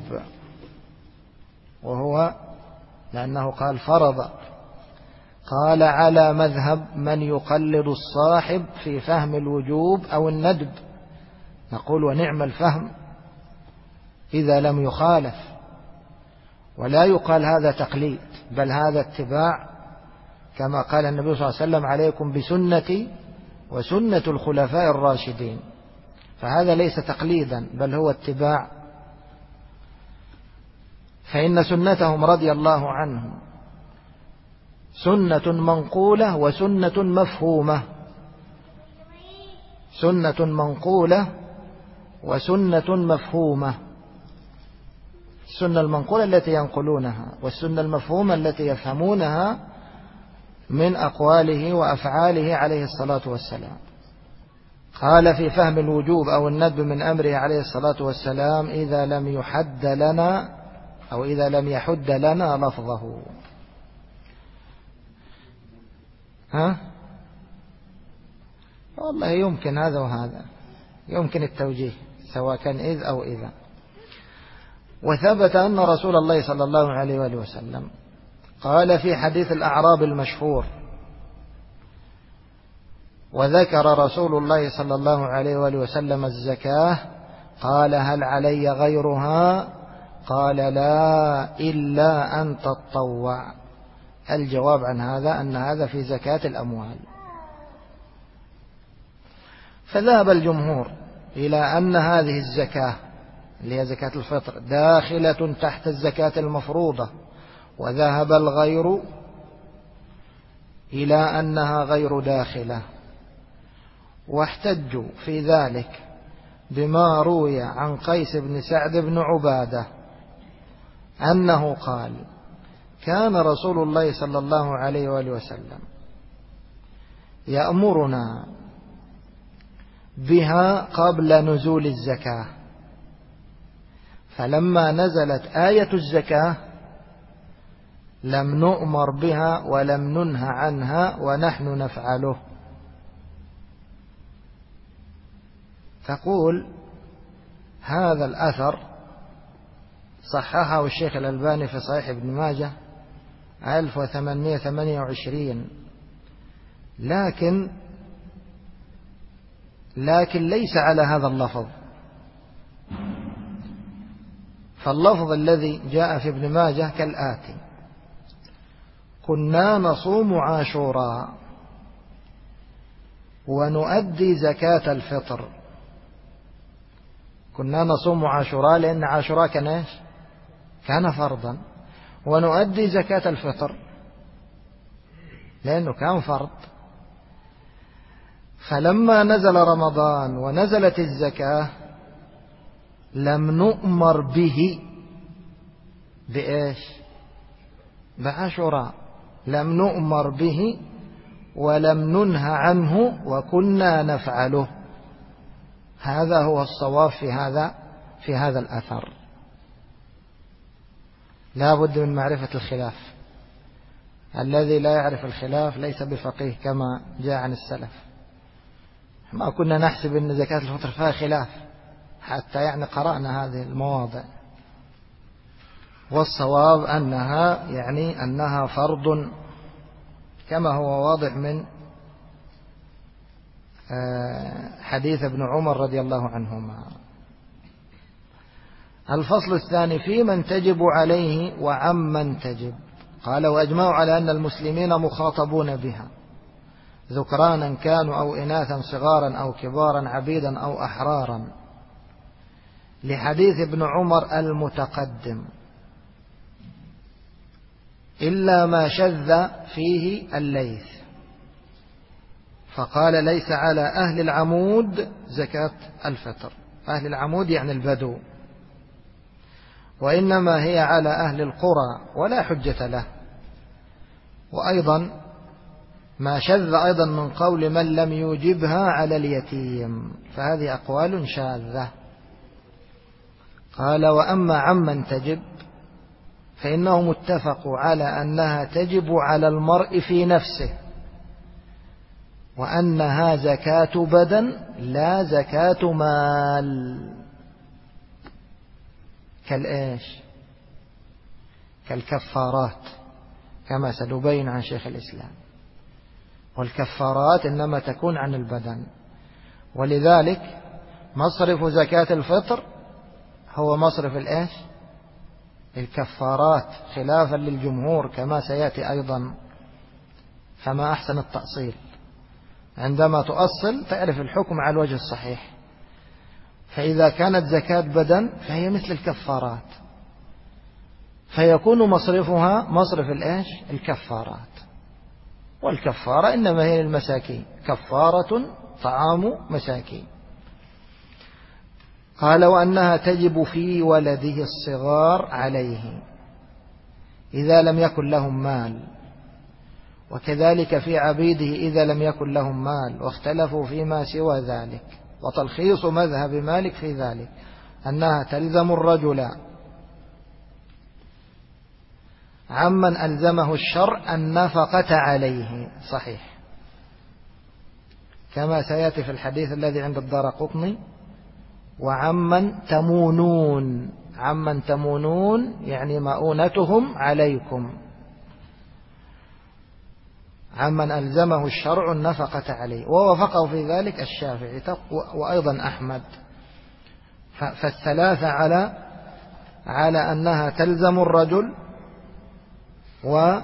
وهو لأنه قال فرض. قال على مذهب من يقلد الصاحب في فهم الوجوب أو الندب، نقول ونعم الفهم إذا لم يخالف، ولا يقال هذا تقليد، بل هذا اتباع، كما قال النبي صلى الله عليه وسلم عليكم بسنتي وسنة الخلفاء الراشدين، فهذا ليس تقليدا بل هو اتباع، فإن سنتهم رضي الله عنهم سنة منقولة وسنة مفهومة، سنة منقولة وسنة مفهومة. السنة المنقولة التي ينقلونها، والسنة المفهومة التي يفهمونها من أقواله وأفعاله عليه الصلاة والسلام. قال في فهم الوجوب أو الندب من أمره عليه الصلاة والسلام إذا لم يحد لنا أو إذا لم يحد لنا لفظه. والله يمكن هذا وهذا، يمكن التوجيه سواء كان إذ أو إذا. وثبت أن رسول الله صلى الله عليه وآله وسلم قال في حديث الأعراب المشهور: وذكر رسول الله صلى الله عليه وآله وسلم الزكاة، قال: هل علي غيرها؟ قال: لا، إلا أن تطوع. الجواب عن هذا أن هذا في زكاة الأموال. فذهب الجمهور إلى أن هذه الزكاة اللي هي زكاة الفطر داخلة تحت الزكاة المفروضة، وذهب الغير إلى أنها غير داخلة، واحتجوا في ذلك بما روي عن قيس بن سعد بن عبادة أنه قال: كان رسول الله صلى الله عليه وآله وسلم يأمرنا بها قبل نزول الزكاة، فلما نزلت آية الزكاة لم نؤمر بها ولم ننه عنها ونحن نفعله. تقول هذا الأثر صححه الشيخ الألباني في صحيح ابن ماجه 1828، لكن ليس على هذا اللفظ. فاللفظ الذي جاء في ابن ماجه كالآتي: كنا نصوم عاشوراء ونؤدي زكاة الفطر. كنا نصوم عاشوراء لأن عاشوراء كان فرضا، ونؤدي زكاة الفطر لأنه كان فرض. فلما نزل رمضان ونزلت الزكاة لم نؤمر به بإيش؟ بعاشوراء. لم نؤمر به ولم ننه عنه وكنا نفعله. هذا هو الصواب في هذا الأثر. لا بد من معرفة الخلاف. الذي لا يعرف الخلاف ليس بفقيه كما جاء عن السلف. ما كنا نحسب أن زكاة الفطر فيها خلاف حتى قرأنا هذه المواضع. والصواب أنها فرض كما هو واضح من حديث ابن عمر رضي الله عنهما. الفصل الثاني في من تجب عليه وعمن تجب. قال: وأجمعوا على أن المسلمين مخاطبون بها، ذكرانا كانوا أو إناثا، صغارا أو كبارا، عبيدا أو أحرارا، لحديث ابن عمر المتقدم، إلا ما شذ فيه الليث، فقال: ليس على أهل العمود زكاة الفطر. أهل العمود يعني البدو، وإنما هي على أهل القرى ولا حجة له. وأيضا ما شذ أيضا من قول من لم يوجبها على اليتيم، فهذه أقوال شاذة. قال: وأما عمن تجب فإنهم اتفقوا على أنها تجب على المرء في نفسه، وأنها زكاة بدن لا زكاة مال. كالإيش؟ كالكفارات، كما سنبين عن شيخ الإسلام. والكفارات إنما تكون عن البدن، ولذلك مصرف زكاة الفطر هو مصرف الإيش؟ الكفارات، خلافا للجمهور كما سيأتي أيضا. فما أحسن التأصيل، عندما تؤصل تعرف الحكم على الوجه الصحيح. فإذا كانت زكاة بدن فهي مثل الكفارات، فيكون مصرفها مصرف الإيش؟ الكفارات. والكفارة إنما هي للمساكين، كفارة طعام مساكين. قال وأنها تجب في ولده الصغار عليه إذا لم يكن لهم مال، وكذلك في عبيده إذا لم يكن لهم مال، واختلفوا فيما سوى ذلك. وتلخيص مذهب مالك في ذلك أنها تلزم الرجل عمن ألزمه الشرع النفقة عليه، صحيح، كما سيأتي في الحديث الذي عند الدارقطني: وعمن تمونون. عمن تمونون يعني مؤونتهم عليكم، عمن ألزمه الشرع النفقة عليه. ووافقه في ذلك الشافعي وأيضا أحمد. فالثلاثة على أنها تلزم الرجل وفي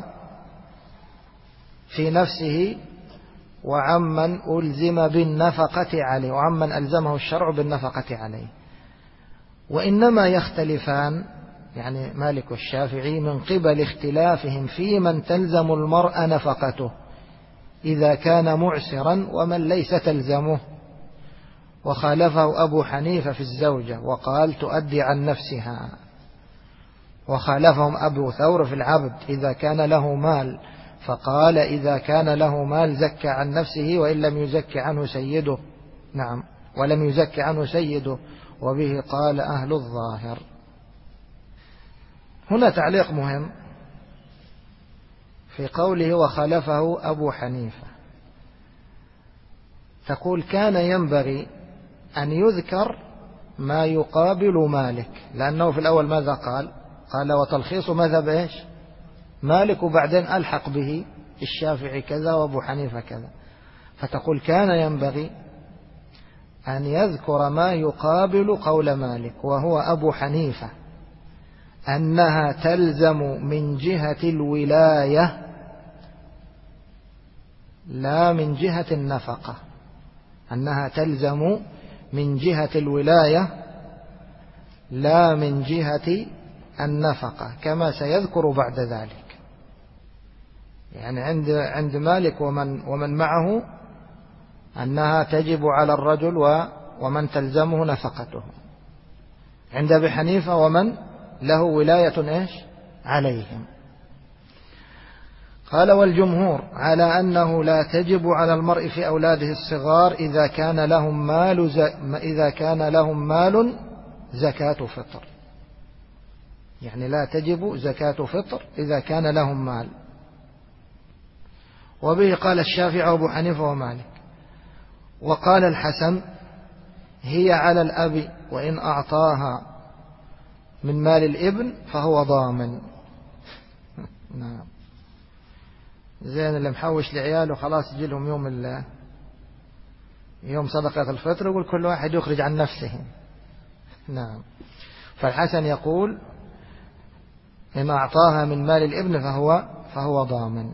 نفسه، وعمن ألزم بالنفقة عليه، وعمن ألزمه الشرع بالنفقة عليه. وإنما يختلفان يعني مالك والشافعي من قبل اختلافهم في من تلزم المرء نفقته إذا كان معسرا ومن ليس تلزمه. وخالفه أبو حنيفة في الزوجة وقال تؤدي عن نفسها. وخالفهم أبو ثور في العبد إذا كان له مال، فقال إذا كان له مال زكى عن نفسه وإن لم يزكي عنه سيده. نعم، ولم يزكي عنه سيده، وبه قال أهل الظاهر. هنا تعليق مهم في قوله وخالفه أبو حنيفة. تقول كان ينبغي أن يذكر ما يقابل مالك، لأنه في الأول ماذا قال؟ قال وتلخيص مذهب إيش؟ مالك، وبعدين ألحق به الشافعي كذا وأبو حنيفة كذا. فتقول كان ينبغي أن يذكر ما يقابل قول مالك، وهو أبو حنيفة أنها تلزم من جهة الولاية لا من جهة النفقة. أنها تلزم من جهة الولاية لا من جهة النفقة، كما سيذكر بعد ذلك. يعني عند مالك ومن معه أنها تجب على الرجل ومن تلزمه نفقته. عند أبي حنيفة ومن له ولاية إيش؟ عليهم. قال والجمهور على أنه لا تجب على المرء في أولاده الصغار إذا كان لهم مال زكاة فطر. يعني لا تجب زكاة فطر إذا كان لهم مال. وبه قال الشافعي وأبو حنيفة ومالك. وقال الحسن هي على الأب وإن أعطاها من مال الابن فهو ضامن. نعم، زين اللي محوش لعياله خلاص يجي لهم يوم صدقة الفطر يقول كل واحد يخرج عن نفسه. نعم، فالحسن يقول إن أعطاها من مال الابن فهو ضامن.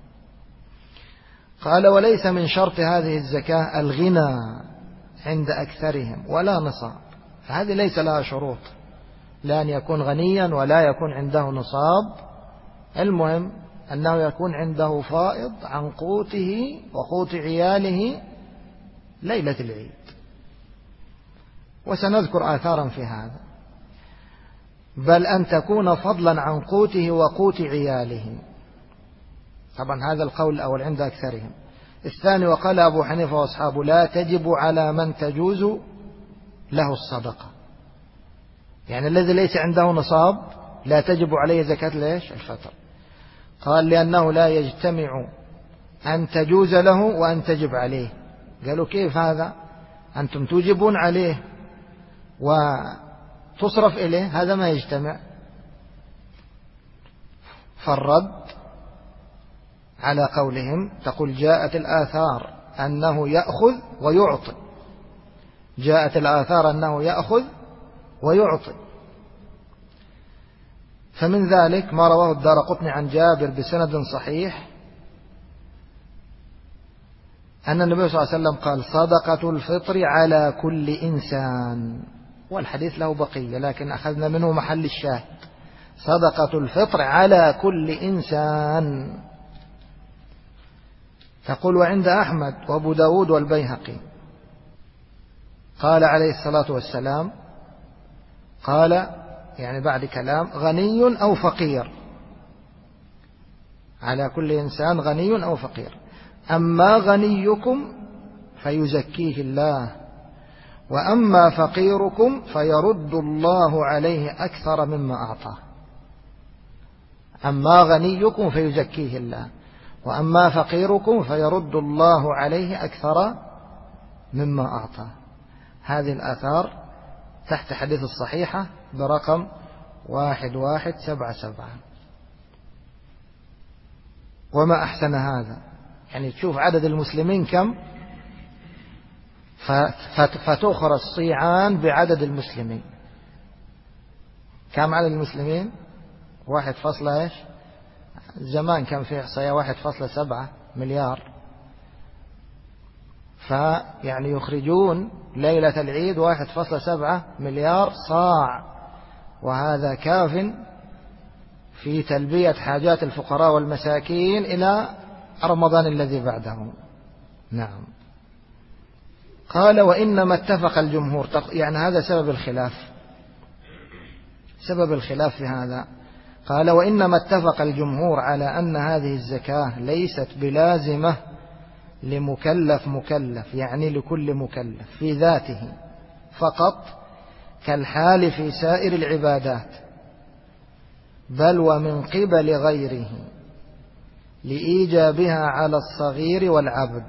قال وليس من شرط هذه الزكاة الغنى عند أكثرهم ولا نصاب. فهذه ليس لها شروط، لا أن يكون غنيا ولا يكون عنده نصاب. المهم أنه يكون عنده فائض عن قوته وقوت عياله ليلة العيد، وسنذكر آثارا في هذا. بل أن تكون فضلا عن قوته وقوت عياله. طبعا هذا القول الأول عند أكثرهم. الثاني وقال أبو حنيفة وأصحابه لا تجب على من تجوز له الصدقة. يعني الذي ليس عنده نصاب لا تجب عليه زكاة ليش؟ الفطر. قال لأنه لا يجتمع أن تجوز له وأن تجب عليه. قالوا كيف هذا؟ أنتم توجبون عليه تصرف إليه، هذا ما يجتمع. فالرد على قولهم تقول جاءت الآثار أنه يأخذ ويعطي، جاءت الآثار أنه يأخذ ويعطي. فمن ذلك ما رواه الدارقطني عن جابر بسند صحيح أن النبي صلى الله عليه وسلم قال صدقة الفطر على كل إنسان، والحديث له بقية لكن أخذنا منه محل الشاهد، صدقة الفطر على كل إنسان. تقول وعند أحمد وأبو داود والبيهقي قال عليه الصلاة والسلام، قال يعني بعد كلام غني أو فقير، على كل إنسان غني أو فقير، أما غنيكم فيزكيه الله، وأما فقيركم فيرد الله عليه أكثر مما أعطاه. أما غنيكم فيزكيه الله، وأما فقيركم فيرد الله عليه أكثر مما أعطاه. هذه الآثار تحت حديث الصحيحة برقم 1177. وما أحسن هذا، يعني تشوف عدد المسلمين كم، فتؤخر الصيعان بعدد المسلمين. كم عدد المسلمين؟ 1 زمان كان في إحصائية 1.7 مليار، فيعني يخرجون ليلة العيد 1.7 مليار صاع، وهذا كاف في تلبية حاجات الفقراء والمساكين إلى رمضان الذي بعده. نعم. قال وإنما اتفق الجمهور، يعني هذا سبب الخلاف، سبب الخلاف في هذا. قال وإنما اتفق الجمهور على أن هذه الزكاة ليست بلازمة لمكلف مكلف، يعني لكل مكلف في ذاته فقط كالحال في سائر العبادات، بل ومن قبل غيره لإيجابها على الصغير والعبد.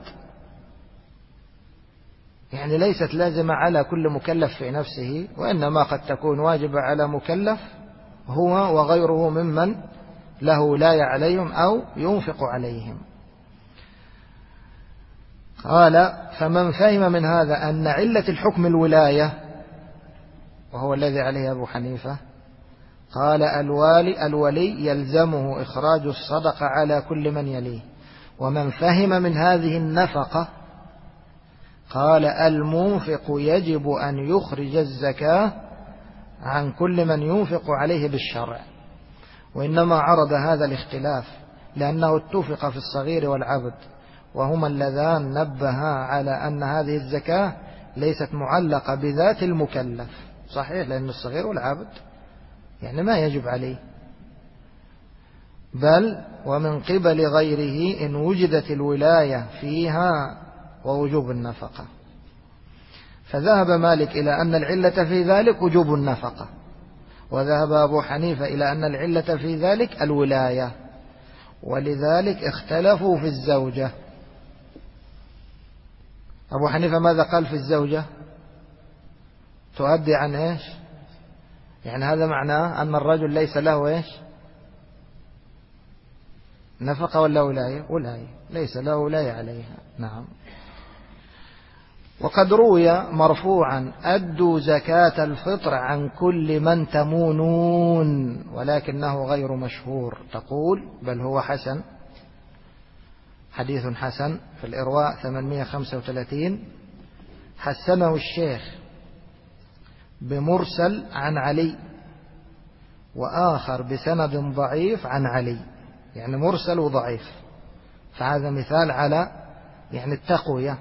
يعني ليست لازمة على كل مكلف في نفسه، وإنما قد تكون واجبة على مكلف هو وغيره ممن له ولاية عليهم أو ينفق عليهم. قال فمن فهم من هذا أن علة الحكم الولاية، وهو الذي عليه أبو حنيفة، قال الولي يلزمه إخراج الصدقة على كل من يليه. ومن فهم من هذه النفقة قال المنفق يجب أن يخرج الزكاة عن كل من ينفق عليه بالشرع. وإنما عرض هذا الاختلاف لأنه اتفق في الصغير والعبد، وهما اللذان نبها على أن هذه الزكاة ليست معلقة بذات المكلف. صحيح، لأن الصغير والعبد يعني ما يجب عليه، بل ومن قبل غيره إن وجدت الولاية فيها ووجوب النفقة. فذهب مالك إلى أن العلة في ذلك وجوب النفقة، وذهب أبو حنيفة إلى أن العلة في ذلك الولاية، ولذلك اختلفوا في الزوجة. أبو حنيفة ماذا قال في الزوجة؟ تؤدي عن إيش؟ يعني هذا معناه أن الرجل ليس له إيش؟ نفقة ولا ولاية؟ ولاية، ليس له ولاية عليها. نعم. وقد روي مرفوعا أدوا زكاة الفطر عن كل من تمونون، ولكنه غير مشهور. تقول بل هو حسن، حديث حسن في الإرواء 835، حسنه الشيخ بمرسل عن علي، وآخر بسند ضعيف عن علي، يعني مرسل وضعيف. فهذا مثال على يعني التقوية.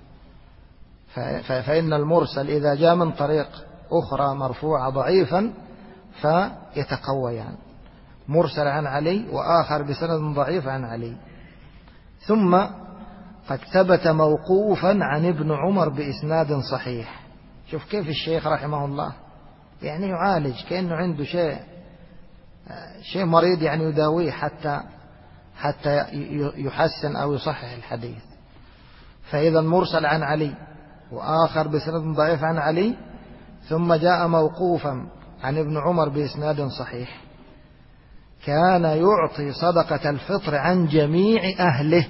فإن المرسل إذا جاء من طريق أخرى مرفوعة ضعيفا فيتقويان، مرسل عن علي وآخر بسند ضعيف عن علي. ثم قد ثبت موقوفا عن ابن عمر بإسناد صحيح. شوف كيف الشيخ رحمه الله يعني يعالج كأنه عنده شيء مريض، يعني يداويه حتى يحسن أو يصحح الحديث. فإذا مرسل عن علي وآخر بسند ضعيف عن علي، ثم جاء موقوفا عن ابن عمر بإسناد صحيح: كان يعطي صدقة الفطر عن جميع أهله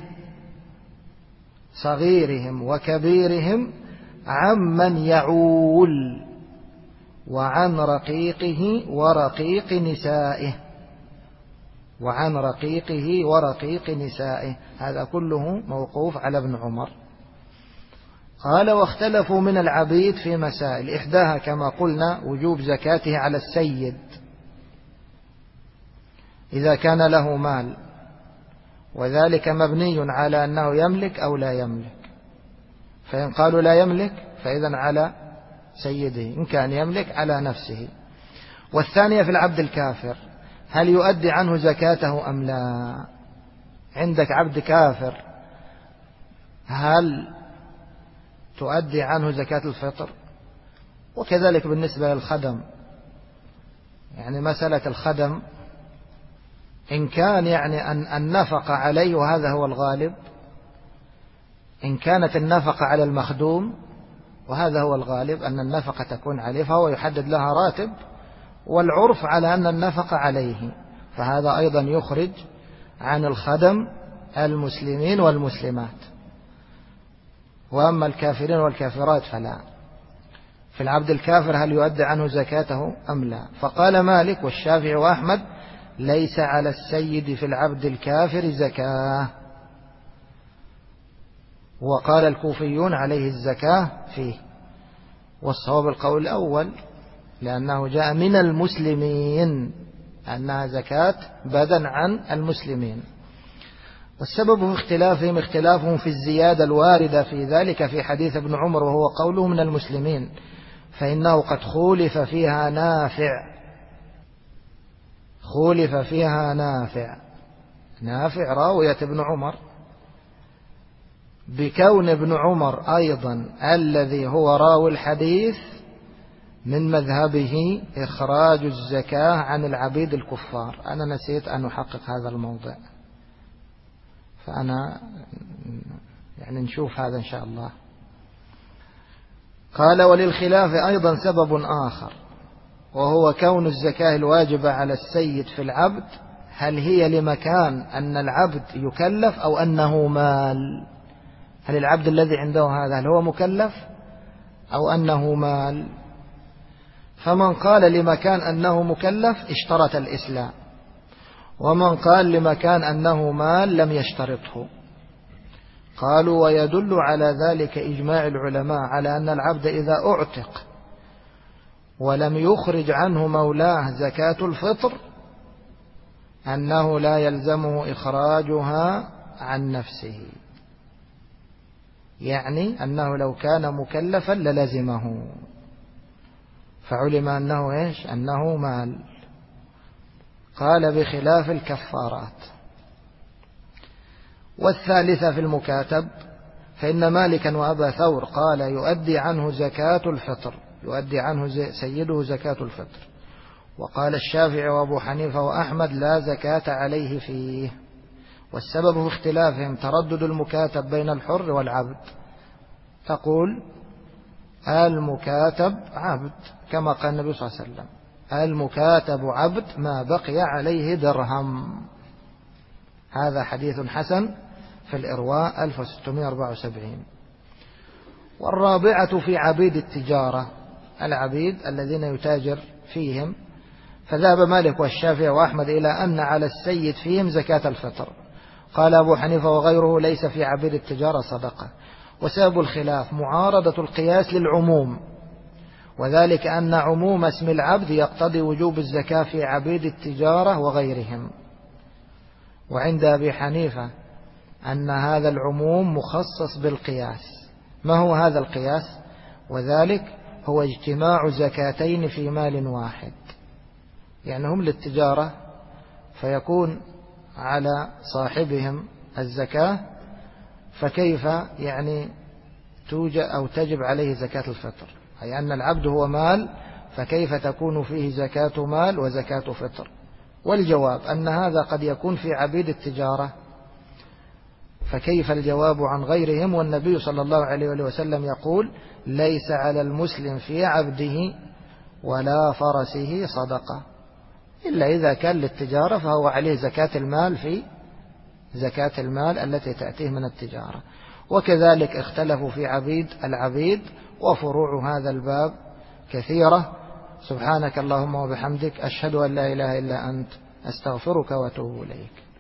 صغيرهم وكبيرهم عمن يعول وعن رقيقه ورقيق نسائه، وعن رقيقه ورقيق نسائه. هذا كله موقوف على ابن عمر. قال: واختلفوا من العبيد في مسائل، إحداها كما قلنا وجوب زكاته على السيد إذا كان له مال، وذلك مبني على أنه يملك أو لا يملك. فإن قالوا لا يملك فإذن على سيده، إن كان يملك على نفسه. والثانية في العبد الكافر: هل يؤدي عنه زكاته أم لا؟ عندك عبد كافر، هل تؤدي عنه زكاة الفطر؟ وكذلك بالنسبة للخدم، يعني مسألة الخدم إن كان يعني أن النفقة عليه، وهذا هو الغالب، إن كانت النفقة على المخدوم وهذا هو الغالب أن النفقة تكون عليه فهو يحدد لها راتب، والعرف على أن النفقة عليه، فهذا أيضا يخرج عن الخدم المسلمين والمسلمات. وأما الكافرين والكافرات فلا. في العبد الكافر هل يؤدي عنه زكاته أم لا؟ فقال مالك والشافعي وأحمد: ليس على السيد في العبد الكافر زكاة. وقال الكوفيون: عليه الزكاة فيه. والصواب القول الأول، لأنه جاء من المسلمين، أنها زكاة بدن عن المسلمين. والسبب في اختلافهم في الزيادة الواردة في ذلك في حديث ابن عمر، وهو قوله من المسلمين، فإنه قد خولف فيها نافع راوية ابن عمر، بكون ابن عمر أيضا الذي هو راوي الحديث من مذهبه إخراج الزكاة عن العبيد الكفار. أنا نسيت أن أحقق هذا الموضوع، فأنا يعني نشوف هذا إن شاء الله. قال: وللخلاف أيضا سبب آخر، وهو كون الزكاة الواجبة على السيد في العبد هل هي لمكان أن العبد يكلف أو أنه مال؟ هل العبد الذي عنده هذا هل هو مكلف أو أنه مال؟ فمن قال لمكان أنه مكلف اشترط الإسلام، ومن قال لمكان أنه مال لم يشترطه. قالوا: ويدل على ذلك إجماع العلماء على أن العبد إذا أعتق ولم يخرج عنه مولاه زكاة الفطر أنه لا يلزمه إخراجها عن نفسه، يعني أنه لو كان مكلفا للزمه، فعلم أنه إيش؟ أنه مال. قال: بخلاف الكفارات. والثالثة في المكاتب، فإن مالكا وأبا ثور قال يؤدي عنه زكاة الفطر، يؤدي عنه سيده زكاة الفطر. وقال الشافعي وأبو حنيفة وأحمد لا زكاة عليه فيه. والسبب في اختلافهم تردد المكاتب بين الحر والعبد. تقول: المكاتب عبد، كما قال النبي صلى الله عليه وسلم: المكاتب عبد ما بقي عليه درهم. هذا حديث حسن في الإرواء 1674. والرابعة في عبيد التجارة، العبيد الذين يتاجر فيهم، فذهب مالك والشافعي وأحمد إلى أن على السيد فيهم زكاة الفطر. قال أبو حنيفة وغيره: ليس في عبيد التجارة صدقة. وسبب الخلاف معارضة القياس للعموم، وذلك أن عموم اسم العبد يقتضي وجوب الزكاة في عبيد التجارة وغيرهم. وعند أبي حنيفة أن هذا العموم مخصص بالقياس. ما هو هذا القياس؟ وذلك هو اجتماع زكاتين في مال واحد، يعني هم للتجارة فيكون على صاحبهم الزكاة، فكيف يعني توجب أو تجب عليه زكاة الفطر؟ أي أن العبد هو مال، فكيف تكون فيه زكاة مال وزكاة فطر؟ والجواب أن هذا قد يكون في عبيد التجارة فكيف الجواب عن غيرهم؟ والنبي صلى الله عليه وسلم يقول: ليس على المسلم في عبده ولا فرسه صدقة، إلا إذا كان للتجارة فهو عليه زكاة المال في زكاة المال التي تأتيه من التجارة. وكذلك اختلفوا في العبيد، وفروع هذا الباب كثيرة. سبحانك اللهم وبحمدك، أشهد أن لا إله إلا أنت، أستغفرك وأتوب إليك.